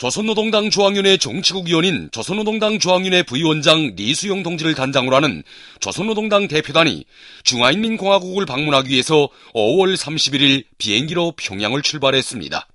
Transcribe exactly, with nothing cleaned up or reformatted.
조선노동당 중앙위원회 정치국 위원인 조선노동당 중앙위원회 부위원장 리수용 동지를 단장으로 하는 조선노동당 대표단이 중화인민공화국을 방문하기 위해서 오월 삼십일일 비행기로 평양을 출발했습니다.